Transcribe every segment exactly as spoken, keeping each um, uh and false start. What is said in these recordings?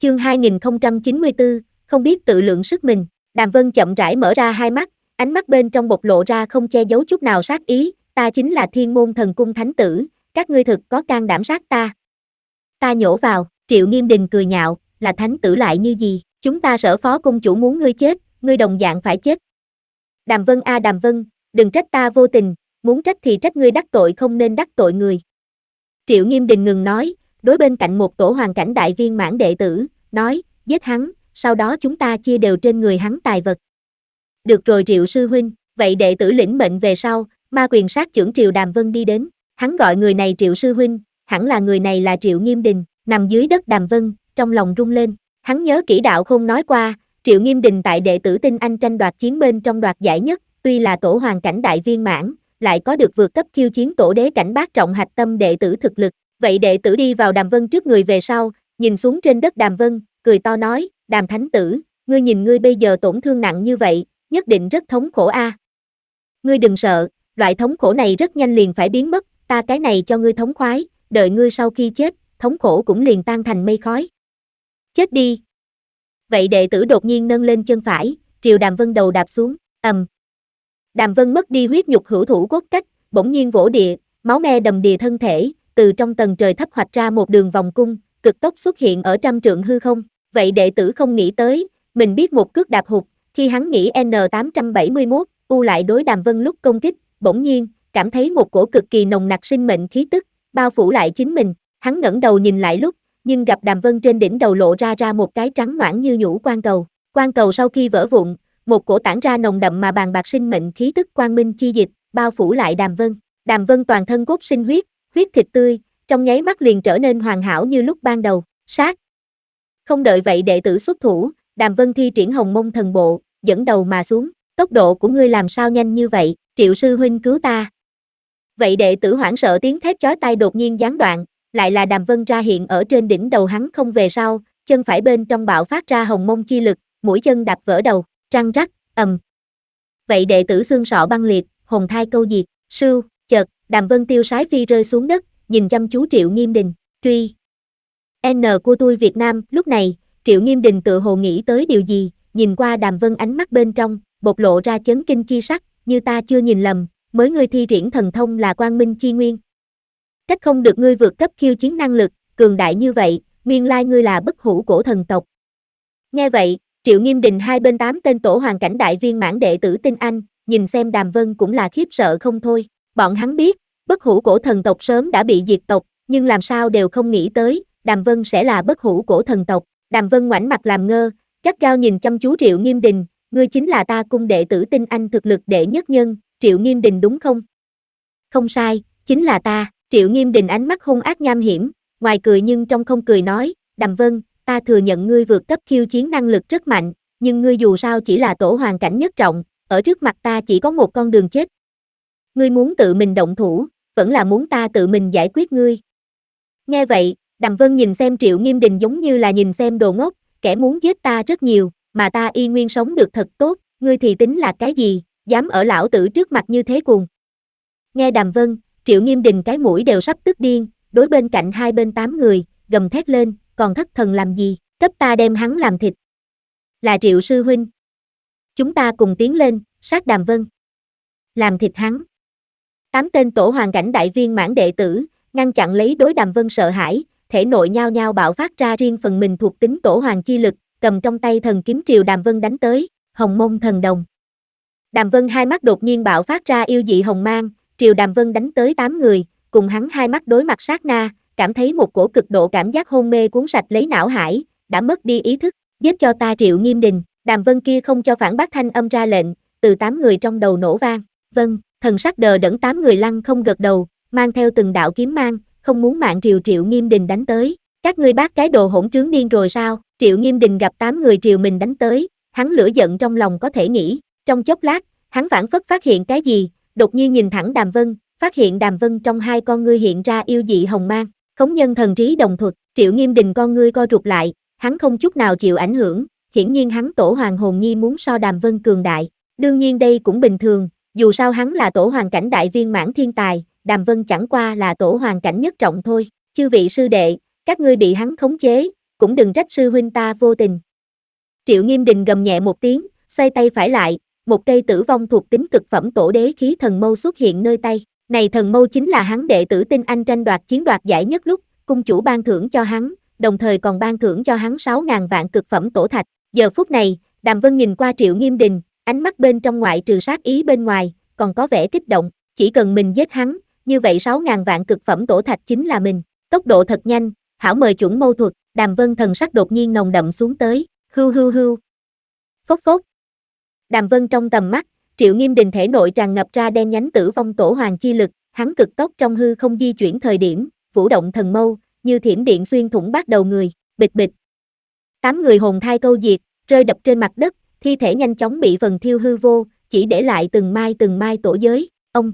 Chương hai nghìn không trăm chín mươi tư, không biết tự lượng sức mình. Đàm Vân chậm rãi mở ra hai mắt, ánh mắt bên trong bộc lộ ra không che giấu chút nào sát ý, ta chính là Thiên Môn Thần Cung thánh tử, các ngươi thực có can đảm sát ta. Ta nhổ vào, Triệu Nghiêm Đình cười nhạo, là thánh tử lại như gì, chúng ta Sở Phó cung chủ muốn ngươi chết, ngươi đồng dạng phải chết. Đàm Vân a Đàm Vân, đừng trách ta vô tình, muốn trách thì trách ngươi đắc tội không nên đắc tội người. Triệu Nghiêm Đình ngừng nói, đối bên cạnh một tổ hoàn cảnh đại viên mãn đệ tử, nói, giết hắn, sau đó chúng ta chia đều trên người hắn tài vật. Được rồi Triệu sư huynh, vậy đệ tử lĩnh mệnh về sau, ma quyền sát chưởng Triệu Đàm Vân đi đến, hắn gọi người này Triệu sư huynh, hẳn là người này là Triệu Nghiêm Đình, nằm dưới đất Đàm Vân, trong lòng rung lên, hắn nhớ kỹ đạo không nói qua, Triệu Nghiêm Đình tại đệ tử tinh anh tranh đoạt chiến bên trong đoạt giải nhất, tuy là tổ hoàn cảnh đại viên mãn, lại có được vượt cấp khiêu chiến tổ đế cảnh bát trọng hạch tâm đệ tử thực lực, vậy đệ tử đi vào Đàm Vân trước người về sau, nhìn xuống trên đất Đàm Vân, cười to nói, Đàm thánh tử, ngươi nhìn ngươi bây giờ tổn thương nặng như vậy, nhất định rất thống khổ a. À. Ngươi đừng sợ, loại thống khổ này rất nhanh liền phải biến mất, ta cái này cho ngươi thống khoái, đợi ngươi sau khi chết, thống khổ cũng liền tan thành mây khói. Chết đi. Vậy đệ tử đột nhiên nâng lên chân phải, Triều Đàm Vân đầu đạp xuống, ầm. Um. Đàm Vân mất đi huyết nhục hữu thủ cốt cách, bỗng nhiên vỗ địa, máu me đầm đìa thân thể, từ trong tầng trời thấp hoạch ra một đường vòng cung, cực tốc xuất hiện ở trăm trượng hư không. Vậy đệ tử không nghĩ tới, mình biết một cước đạp hụt, khi hắn nghĩ N tám trăm bảy mươi mốt, U lại đối Đàm Vân lúc công kích, bỗng nhiên, cảm thấy một cổ cực kỳ nồng nặc sinh mệnh khí tức, bao phủ lại chính mình, hắn ngẩng đầu nhìn lại lúc, nhưng gặp Đàm Vân trên đỉnh đầu lộ ra ra một cái trắng noãn như nhũ quan cầu, quan cầu sau khi vỡ vụn, một cổ tản ra nồng đậm mà bàng bạc sinh mệnh khí tức quang minh chi dịch, bao phủ lại Đàm Vân, Đàm Vân toàn thân cốt sinh huyết, huyết thịt tươi, trong nháy mắt liền trở nên hoàn hảo như lúc ban đầu, sát. Không đợi vậy đệ tử xuất thủ, Đàm Vân thi triển Hồng Mông thần bộ, dẫn đầu mà xuống, tốc độ của ngươi làm sao nhanh như vậy, Triệu sư huynh cứu ta. Vậy đệ tử hoảng sợ tiếng thét chói tai đột nhiên gián đoạn, lại là Đàm Vân ra hiện ở trên đỉnh đầu hắn không về sau, chân phải bên trong bạo phát ra Hồng Mông chi lực, mũi chân đạp vỡ đầu, răng rắc, ầm. Vậy đệ tử xương sọ băng liệt, hồn thai câu diệt, sưu, chợt, Đàm Vân tiêu sái phi rơi xuống đất, nhìn chăm chú Triệu Nghiêm Đình, truy. N của tôi Việt Nam, lúc này, Triệu Nghiêm Đình tự hồ nghĩ tới điều gì, nhìn qua Đàm Vân ánh mắt bên trong, bộc lộ ra chấn kinh chi sắc, như ta chưa nhìn lầm, mới ngươi thi triển thần thông là quang minh chi nguyên. Trách không được ngươi vượt cấp khiêu chiến năng lực, cường đại như vậy, nguyên lai ngươi là bất hủ cổ thần tộc. Nghe vậy, Triệu Nghiêm Đình hai bên tám tên tổ hoàn cảnh đại viên mãn đệ tử tinh anh, nhìn xem Đàm Vân cũng là khiếp sợ không thôi, bọn hắn biết, bất hủ cổ thần tộc sớm đã bị diệt tộc, nhưng làm sao đều không nghĩ tới, Đàm Vân sẽ là bất hủ cổ thần tộc. Đàm Vân ngoảnh mặt làm ngơ, gắt gao nhìn chăm chú Triệu Nghiêm Đình, ngươi chính là ta cung đệ tử tinh anh thực lực đệ nhất nhân, Triệu Nghiêm Đình đúng không? Không sai, chính là ta, Triệu Nghiêm Đình ánh mắt hung ác nham hiểm, ngoài cười nhưng trong không cười nói, Đàm Vân, ta thừa nhận ngươi vượt cấp khiêu chiến năng lực rất mạnh, nhưng ngươi dù sao chỉ là tổ hoàn cảnh nhất trọng, ở trước mặt ta chỉ có một con đường chết. Ngươi muốn tự mình động thủ, vẫn là muốn ta tự mình giải quyết ngươi. Nghe vậy, Đàm Vân nhìn xem Triệu Nghiêm Đình giống như là nhìn xem đồ ngốc, kẻ muốn giết ta rất nhiều, mà ta y nguyên sống được thật tốt, ngươi thì tính là cái gì, dám ở lão tử trước mặt như thế cuồng. Nghe Đàm Vân, Triệu Nghiêm Đình cái mũi đều sắp tức điên, đối bên cạnh hai bên tám người, gầm thét lên, còn thất thần làm gì, cấp ta đem hắn làm thịt. Là Triệu sư huynh. Chúng ta cùng tiến lên, sát Đàm Vân. Làm thịt hắn. Tám tên tổ hoàn cảnh đại viên mãn đệ tử, ngăn chặn lấy đối Đàm Vân sợ hãi, thể nội nhao nhao bạo phát ra riêng phần mình thuộc tính tổ hoàng chi lực, cầm trong tay thần kiếm Triều Đàm Vân đánh tới, Hồng Mông thần đồng. Đàm Vân hai mắt đột nhiên bạo phát ra yêu dị hồng mang, Triều Đàm Vân đánh tới tám người, cùng hắn hai mắt đối mặt sát na, cảm thấy một cổ cực độ cảm giác hôn mê cuốn sạch lấy não hải, đã mất đi ý thức, giết cho ta Triệu Nghiêm Đình. Đàm Vân kia không cho phản bác thanh âm ra lệnh, từ tám người trong đầu nổ vang, vâng, thần sắc đờ đẫn tám người lăng không gật đầu, mang theo từng đạo kiếm mang, không muốn mạng Triều Triệu Nghiêm Đình đánh tới, các ngươi bác cái đồ hỗn trướng điên rồi sao? Triệu Nghiêm Đình gặp tám người Triều mình đánh tới, hắn lửa giận trong lòng có thể nghĩ, trong chốc lát, hắn phảng phất phát hiện cái gì, đột nhiên nhìn thẳng Đàm Vân, phát hiện Đàm Vân trong hai con ngươi hiện ra yêu dị hồng mang, khống nhân thần trí đồng thuật, Triệu Nghiêm Đình con ngươi co rụt lại, hắn không chút nào chịu ảnh hưởng, hiển nhiên hắn tổ hoàng hồn nhi muốn so Đàm Vân cường đại, đương nhiên đây cũng bình thường, dù sao hắn là tổ hoàng cảnh đại viên mãn thiên tài, Đàm Vân chẳng qua là tổ hoàng cảnh nhất trọng thôi, chư vị sư đệ, các ngươi bị hắn khống chế, cũng đừng trách sư huynh ta vô tình. Triệu Nghiêm Đình gầm nhẹ một tiếng, xoay tay phải lại, một cây tử vong thuộc tính cực phẩm tổ đế khí thần mâu xuất hiện nơi tay. Này thần mâu chính là hắn đệ tử tinh anh tranh đoạt chiến đoạt giải nhất lúc, cung chủ ban thưởng cho hắn, đồng thời còn ban thưởng cho hắn sáu ngàn vạn cực phẩm tổ thạch. Giờ phút này, Đàm Vân nhìn qua Triệu Nghiêm Đình, ánh mắt bên trong ngoại trừ sát ý bên ngoài, còn có vẻ kích động, chỉ cần mình giết hắn, như vậy sáu ngàn vạn cực phẩm tổ thạch chính là mình. Tốc độ thật nhanh, hảo mời chuẩn mâu thuật, Đàm Vân thần sắc đột nhiên nồng đậm xuống tới, hưu hưu hưu. Phốc phốc. Đàm Vân trong tầm mắt, Triệu Nghiêm Đình thể nội tràn ngập ra đen nhánh tử vong tổ hoàng chi lực, hắn cực tốc trong hư không di chuyển thời điểm, vũ động thần mâu, như thiểm điện xuyên thủng bát đầu người, bịch bịch. Tám người hồn thai câu diệt, rơi đập trên mặt đất, thi thể nhanh chóng bị phần thiêu hư vô, chỉ để lại từng mai từng mai tổ giới. Ông.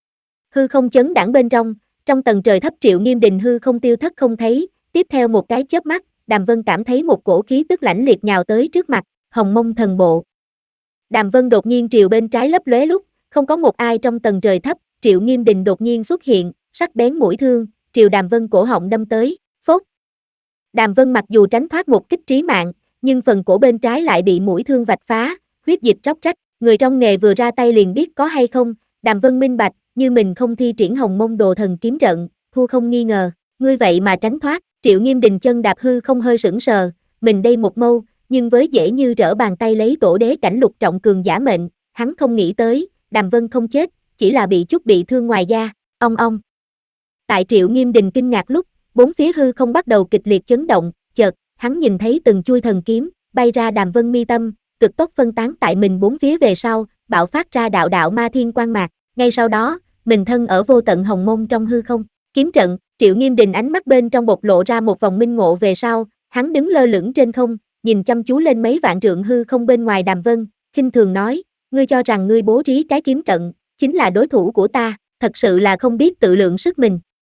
Hư không chấn đãng bên trong, trong tầng trời thấp Triệu Nghiêm Đình hư không tiêu thất không thấy, tiếp theo một cái chớp mắt, Đàm Vân cảm thấy một cổ khí tức lãnh liệt nhào tới trước mặt, Hồng Mông thần bộ. Đàm Vân đột nhiên triều bên trái lấp lóe lúc, không có một ai trong tầng trời thấp, Triệu Nghiêm Đình đột nhiên xuất hiện, sắc bén mũi thương, triều Đàm Vân cổ họng đâm tới, phốt. Đàm Vân mặc dù tránh thoát một kích trí mạng, nhưng phần cổ bên trái lại bị mũi thương vạch phá, huyết dịch róc rách, người trong nghề vừa ra tay liền biết có hay không, Đàm Vân minh bạch, như mình không thi triển Hồng Mông đồ thần kiếm trận, thua không nghi ngờ, ngươi vậy mà tránh thoát, Triệu Nghiêm Đình chân đạp hư không hơi sững sờ, mình đây một mâu, nhưng với dễ như trở bàn tay lấy tổ đế cảnh lục trọng cường giả mệnh, hắn không nghĩ tới, Đàm Vân không chết, chỉ là bị chút bị thương ngoài da, ong ong. Tại Triệu Nghiêm Đình kinh ngạc lúc, bốn phía hư không bắt đầu kịch liệt chấn động, chợt, hắn nhìn thấy từng chuôi thần kiếm, bay ra Đàm Vân mi tâm, cực tốc phân tán tại mình bốn phía về sau, bạo phát ra đạo đạo ma thiên quang mạc, ngay sau đó, mình thân ở vô tận hồng mông trong hư không, kiếm trận, Triệu Nghiêm Đình ánh mắt bên trong bộc lộ ra một vòng minh ngộ về sau, hắn đứng lơ lửng trên không, nhìn chăm chú lên mấy vạn trượng hư không bên ngoài Đàm Vân, khinh thường nói, ngươi cho rằng ngươi bố trí cái kiếm trận, chính là đối thủ của ta, thật sự là không biết tự lượng sức mình.